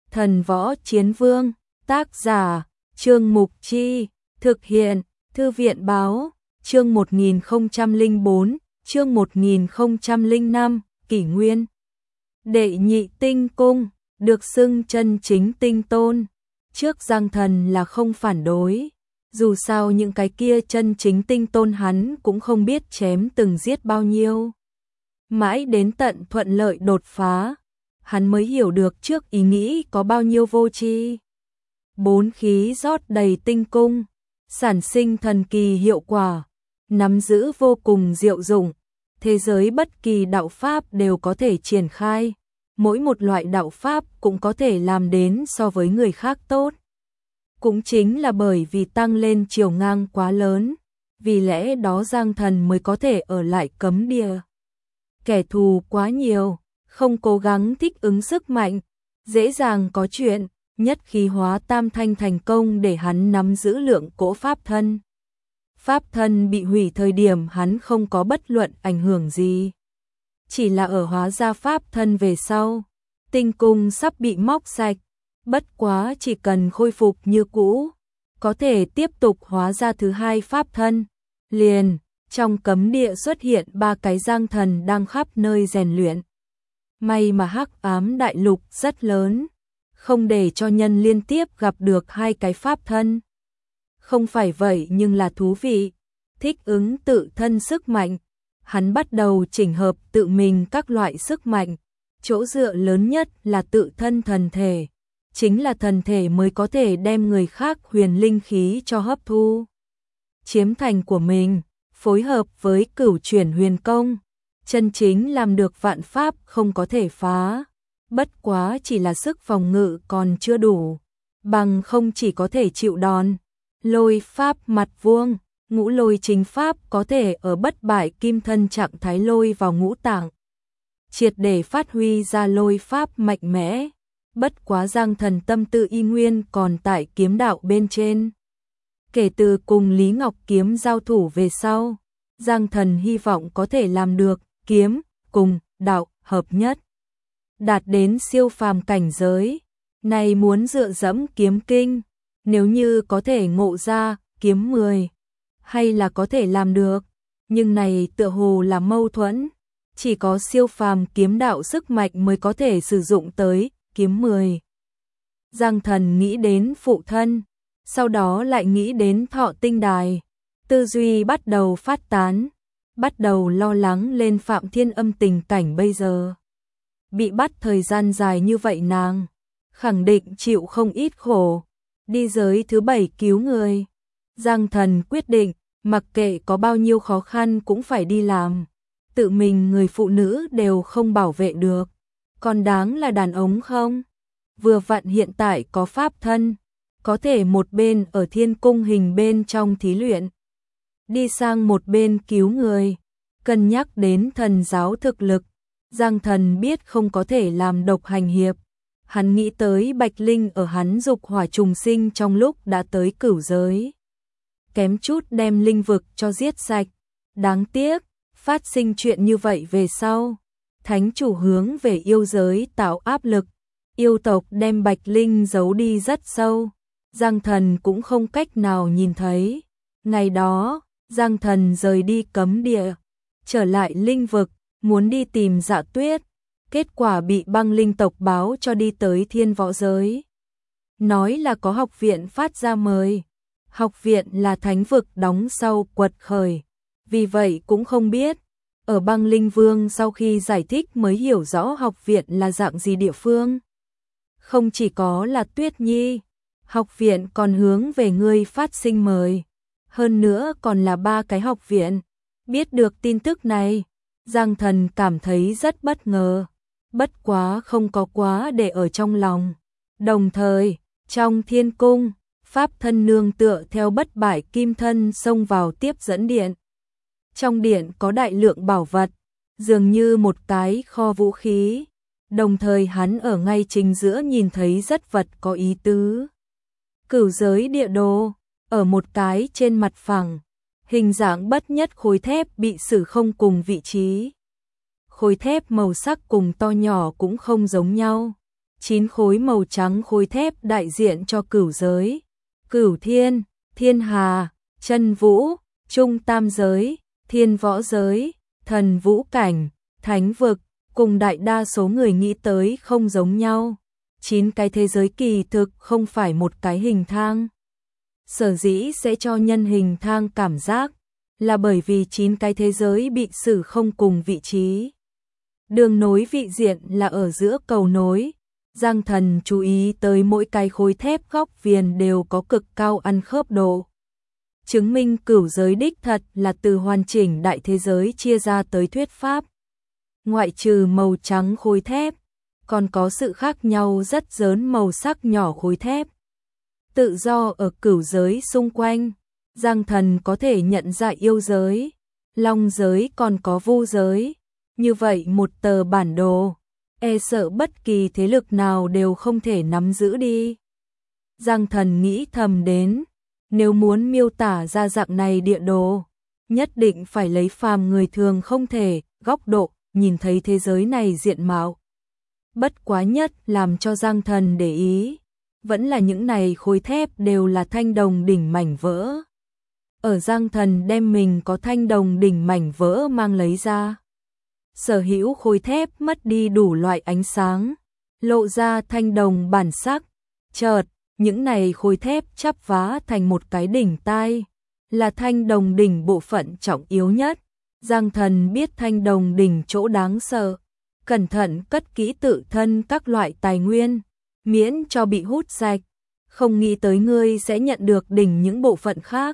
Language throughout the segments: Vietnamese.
Thần Võ Chiến Vương, tác giả, Trương Mục Chi, thực hiện, Thư viện Báo, chương 1004, chương 1005, Kỷ Nguyên. Đệ nhị tinh cung, được xưng chân chính tinh tôn. Trước Giang Thần là không phản đối. Dù sao những cái kia chân chính tinh tôn hắn cũng không biết chém từng giết bao nhiêu. Mãi đến tận thuận lợi đột phá, hắn mới hiểu được trước ý nghĩ có bao nhiêu vô tri. Bốn khí rót đầy tinh cung, sản sinh thần kỳ hiệu quả, nắm giữ vô cùng diệu dụng. Thế giới bất kỳ đạo pháp đều có thể triển khai, mỗi một loại đạo pháp cũng có thể làm đến so với người khác tốt. Cũng chính là bởi vì tăng lên chiều ngang quá lớn, vì lẽ đó Giang Thần mới có thể ở lại cấm địa. Kẻ thù quá nhiều, không cố gắng thích ứng sức mạnh, dễ dàng có chuyện, nhất khí hóa tam thanh thành công để hắn nắm giữ lượng cỗ pháp thân. Pháp thân bị hủy thời điểm hắn không có bất luận ảnh hưởng gì. Chỉ là ở hóa ra pháp thân về sau, tinh cung sắp bị móc sạch, bất quá chỉ cần khôi phục như cũ, có thể tiếp tục hóa ra thứ hai pháp thân. Liền, trong cấm địa xuất hiện ba cái Giang Thần đang khắp nơi rèn luyện. May mà Hắc Ám Đại Lục rất lớn, không để cho nhân liên tiếp gặp được hai cái pháp thân. Không phải vậy nhưng là thú vị, thích ứng tự thân sức mạnh. Hắn bắt đầu chỉnh hợp tự mình các loại sức mạnh, chỗ dựa lớn nhất là tự thân thần thể. Chính là thần thể mới có thể đem người khác huyền linh khí cho hấp thu, chiếm thành của mình, phối hợp với cửu chuyển huyền công, chân chính làm được vạn pháp không có thể phá. Bất quá chỉ là sức phòng ngự còn chưa đủ, bằng không chỉ có thể chịu đòn. Lôi pháp mặt vuông, ngũ lôi chính pháp có thể ở bất bại kim thân trạng thái lôi vào ngũ tạng, triệt để phát huy ra lôi pháp mạnh mẽ. Bất quá Giang Thần tâm tư y nguyên còn tại kiếm đạo bên trên. Kể từ cùng Lý Ngọc Kiếm giao thủ về sau, Giang Thần hy vọng có thể làm được kiếm cùng đạo hợp nhất, đạt đến siêu phàm cảnh giới. Này muốn dựa dẫm kiếm kinh, nếu như có thể ngộ ra kiếm 10, hay là có thể làm được, nhưng này tựa hồ là mâu thuẫn, chỉ có siêu phàm kiếm đạo sức mạnh mới có thể sử dụng tới kiếm 10. Giang Thần nghĩ đến phụ thân, sau đó lại nghĩ đến Thọ Tinh Đài, tư duy bắt đầu phát tán, bắt đầu lo lắng lên Phạm Thiên Âm tình cảnh bây giờ. Bị bắt thời gian dài như vậy nàng, khẳng định chịu không ít khổ, đi giới thứ 7 cứu người. Giang Thần quyết định, mặc kệ có bao nhiêu khó khăn cũng phải đi làm, tự mình người phụ nữ đều không bảo vệ được, còn đáng là đàn ông không? Vừa vặn hiện tại có pháp thân, có thể một bên ở thiên cung hình bên trong thí luyện, đi sang một bên cứu người. Cân nhắc đến thần giáo thực lực, Giang Thần biết không có thể làm độc hành hiệp. Hắn nghĩ tới Bạch Linh ở hắn dục hỏa trùng sinh trong lúc đã tới cửu giới, kém chút đem linh vực cho giết sạch. Đáng tiếc, phát sinh chuyện như vậy về sau, thánh chủ hướng về yêu giới tạo áp lực, yêu tộc đem Bạch Linh giấu đi rất sâu, Giang Thần cũng không cách nào nhìn thấy. Ngày đó, Giang Thần rời đi cấm địa, trở lại linh vực, muốn đi tìm Dạ Tuyết, kết quả bị băng linh tộc báo cho đi tới thiên võ giới. Nói là có học viện phát ra mời, học viện là thánh vực đóng sau quật khởi, vì vậy cũng không biết. Ở băng linh vương sau khi giải thích mới hiểu rõ học viện là dạng gì địa phương. Không chỉ có là Tuyết Nhi, học viện còn hướng về ngươi phát sinh mời, hơn nữa còn là 3 cái học viện. Biết được tin tức này, Giang Thần cảm thấy rất bất ngờ, bất quá không có quá để ở trong lòng. Đồng thời, trong thiên cung, pháp thân nương tựa theo bất bại kim thân xông vào tiếp dẫn điện. Trong điện có đại lượng bảo vật, dường như một cái kho vũ khí. Đồng thời hắn ở ngay chính giữa nhìn thấy rất vật có ý tứ. Cửu giới địa đồ, ở một cái trên mặt phẳng, hình dạng bất nhất khối thép bị xử không cùng vị trí. Khối thép màu sắc cùng to nhỏ cũng không giống nhau, 9 khối màu trắng khối thép đại diện cho cửu giới, cửu thiên, thiên hà, chân vũ, trung tam giới, thiên võ giới, thần vũ cảnh, thánh vực, cùng đại đa số người nghĩ tới không giống nhau. 9 cái thế giới kỳ thực không phải một cái hình thang. Sở dĩ sẽ cho nhân hình thang cảm giác là bởi vì 9 cái thế giới bị xử không cùng vị trí. Đường nối vị diện là ở giữa cầu nối. Giang Thần chú ý tới mỗi cái khối thép góc viền đều có cực cao ăn khớp độ. Chứng minh cửu giới đích thật là từ hoàn chỉnh đại thế giới chia ra tới thuyết pháp. Ngoại trừ màu trắng khối thép, còn có sự khác nhau rất lớn màu sắc nhỏ khối thép. Tự do ở cửu giới xung quanh, Giang Thần có thể nhận ra yêu giới, long giới còn có vu giới. Như vậy một tờ bản đồ, e sợ bất kỳ thế lực nào đều không thể nắm giữ đi. Giang Thần nghĩ thầm đến, nếu muốn miêu tả ra dạng này địa đồ, nhất định phải lấy phàm người thường không thể, góc độ, nhìn thấy thế giới này diện mạo. Bất quá nhất làm cho Giang Thần để ý, vẫn là những này khối thép đều là thanh đồng đỉnh mảnh vỡ. Ở Giang Thần đem mình có thanh đồng đỉnh mảnh vỡ mang lấy ra. Sở hữu khối thép mất đi đủ loại ánh sáng, lộ ra thanh đồng bản sắc. Chợt, những này khối thép chắp vá thành một cái đỉnh tai, là thanh đồng đỉnh bộ phận trọng yếu nhất. Giang Thần biết thanh đồng đỉnh chỗ đáng sợ, cẩn thận cất kỹ tự thân các loại tài nguyên, miễn cho bị hút sạch. Không nghĩ tới ngươi sẽ nhận được đỉnh những bộ phận khác.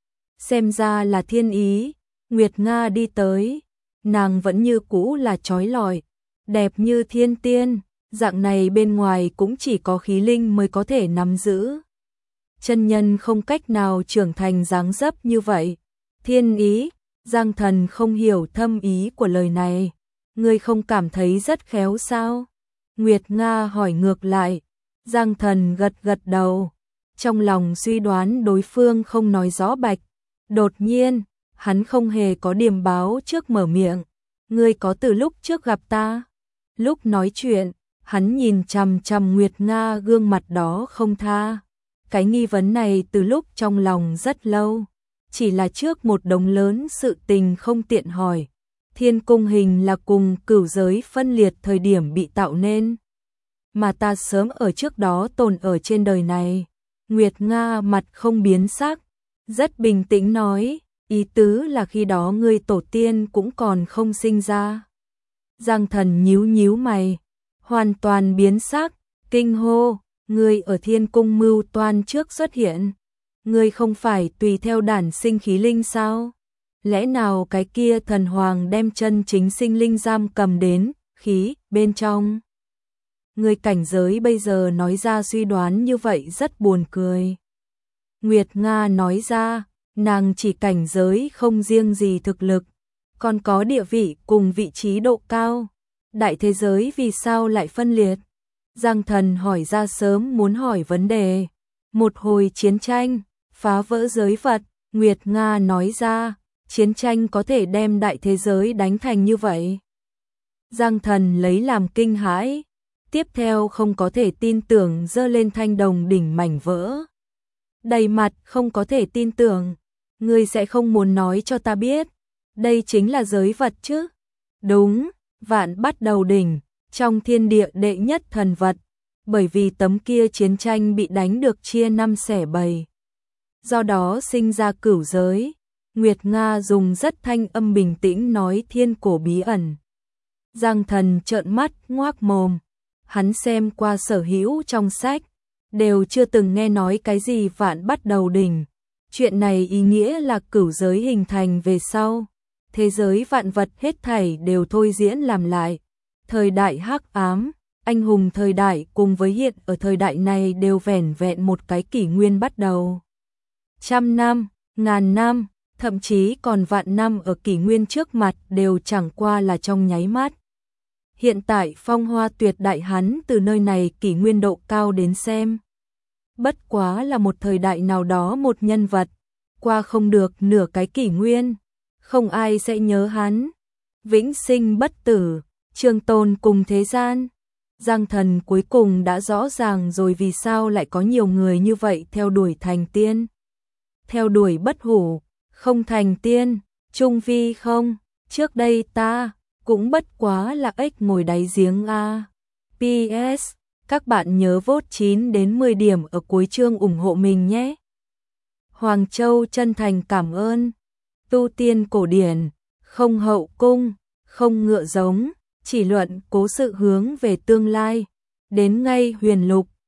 Xem ra là thiên ý. Nguyệt Nga đi tới, nàng vẫn như cũ là chói lọi, đẹp như thiên tiên, dạng này bên ngoài cũng chỉ có khí linh mới có thể nắm giữ. Chân nhân không cách nào trưởng thành dáng dấp như vậy. Thiên ý, Giang Thần không hiểu thâm ý của lời này. Ngươi không cảm thấy rất khéo sao? Nguyệt Nga hỏi ngược lại. Giang Thần gật gật đầu, trong lòng suy đoán đối phương không nói rõ bạch. Đột nhiên, hắn không hề có điềm báo trước mở miệng. Ngươi có từ lúc trước gặp ta? Lúc nói chuyện, hắn nhìn chằm chằm Nguyệt Nga gương mặt đó không tha. Cái nghi vấn này từ lúc trong lòng rất lâu, chỉ là trước một đống lớn sự tình không tiện hỏi. Thiên cung hình là cùng cửu giới phân liệt thời điểm bị tạo nên, mà ta sớm ở trước đó tồn ở trên đời này. Nguyệt Nga mặt không biến sắc, rất bình tĩnh nói, ý tứ là khi đó ngươi tổ tiên cũng còn không sinh ra. Giang Thần nhíu nhíu mày, hoàn toàn biến sắc, kinh hô, ngươi ở thiên cung mưu toan trước xuất hiện. Ngươi không phải tùy theo đản sinh khí linh sao? Lẽ nào cái kia thần hoàng đem chân chính sinh linh giam cầm đến, khí, bên trong? Ngươi cảnh giới bây giờ nói ra suy đoán như vậy rất buồn cười. Nguyệt Nga nói ra, nàng chỉ cảnh giới không riêng gì thực lực, còn có địa vị cùng vị trí độ cao. Đại thế giới vì sao lại phân liệt? Giang Thần hỏi ra sớm muốn hỏi vấn đề. Một hồi chiến tranh, phá vỡ giới vật, Nguyệt Nga nói ra, chiến tranh có thể đem đại thế giới đánh thành như vậy. Giang Thần lấy làm kinh hãi, tiếp theo không có thể tin tưởng giơ lên thanh đồng đỉnh mảnh vỡ. Đầy mặt không có thể tin tưởng, ngươi sẽ không muốn nói cho ta biết, đây chính là giới vật chứ? Đúng, vạn bắt đầu đỉnh, trong thiên địa đệ nhất thần vật, bởi vì tấm kia chiến tranh bị đánh được chia 5 xẻ 7. Do đó sinh ra cửu giới. Nguyệt Nga dùng rất thanh âm bình tĩnh nói thiên cổ bí ẩn. Giang Thần trợn mắt ngoác mồm, hắn xem qua sở hữu trong sách, đều chưa từng nghe nói cái gì vạn bắt đầu đỉnh. Chuyện này ý nghĩa là cửu giới hình thành về sau, thế giới vạn vật hết thảy đều thôi diễn làm lại. Thời đại hắc ám, anh hùng thời đại cùng với hiện ở thời đại này đều vẻn vẹn một cái kỷ nguyên bắt đầu. 100 năm, ngàn năm, thậm chí còn vạn năm ở kỷ nguyên trước mặt đều chẳng qua là trong nháy mắt. Hiện tại phong hoa tuyệt đại hắn từ nơi này kỷ nguyên độ cao đến xem. Bất quá là một thời đại nào đó một nhân vật, qua không được nửa cái kỷ nguyên, không ai sẽ nhớ hắn. Vĩnh sinh bất tử, trường tồn cùng thế gian. Giang Thần cuối cùng đã rõ ràng rồi vì sao lại có nhiều người như vậy theo đuổi thành tiên. Theo đuổi bất hủ, không thành tiên, trung vi không, trước đây ta cũng bất quá là ếch ngồi đáy giếng a. PS, các bạn nhớ vote 9 đến 10 điểm ở cuối chương ủng hộ mình nhé. Hoàng Châu chân thành cảm ơn. Tu tiên cổ điển, không hậu cung, không ngựa giống, chỉ luận cố sự hướng về tương lai. Đến ngay huyền lục,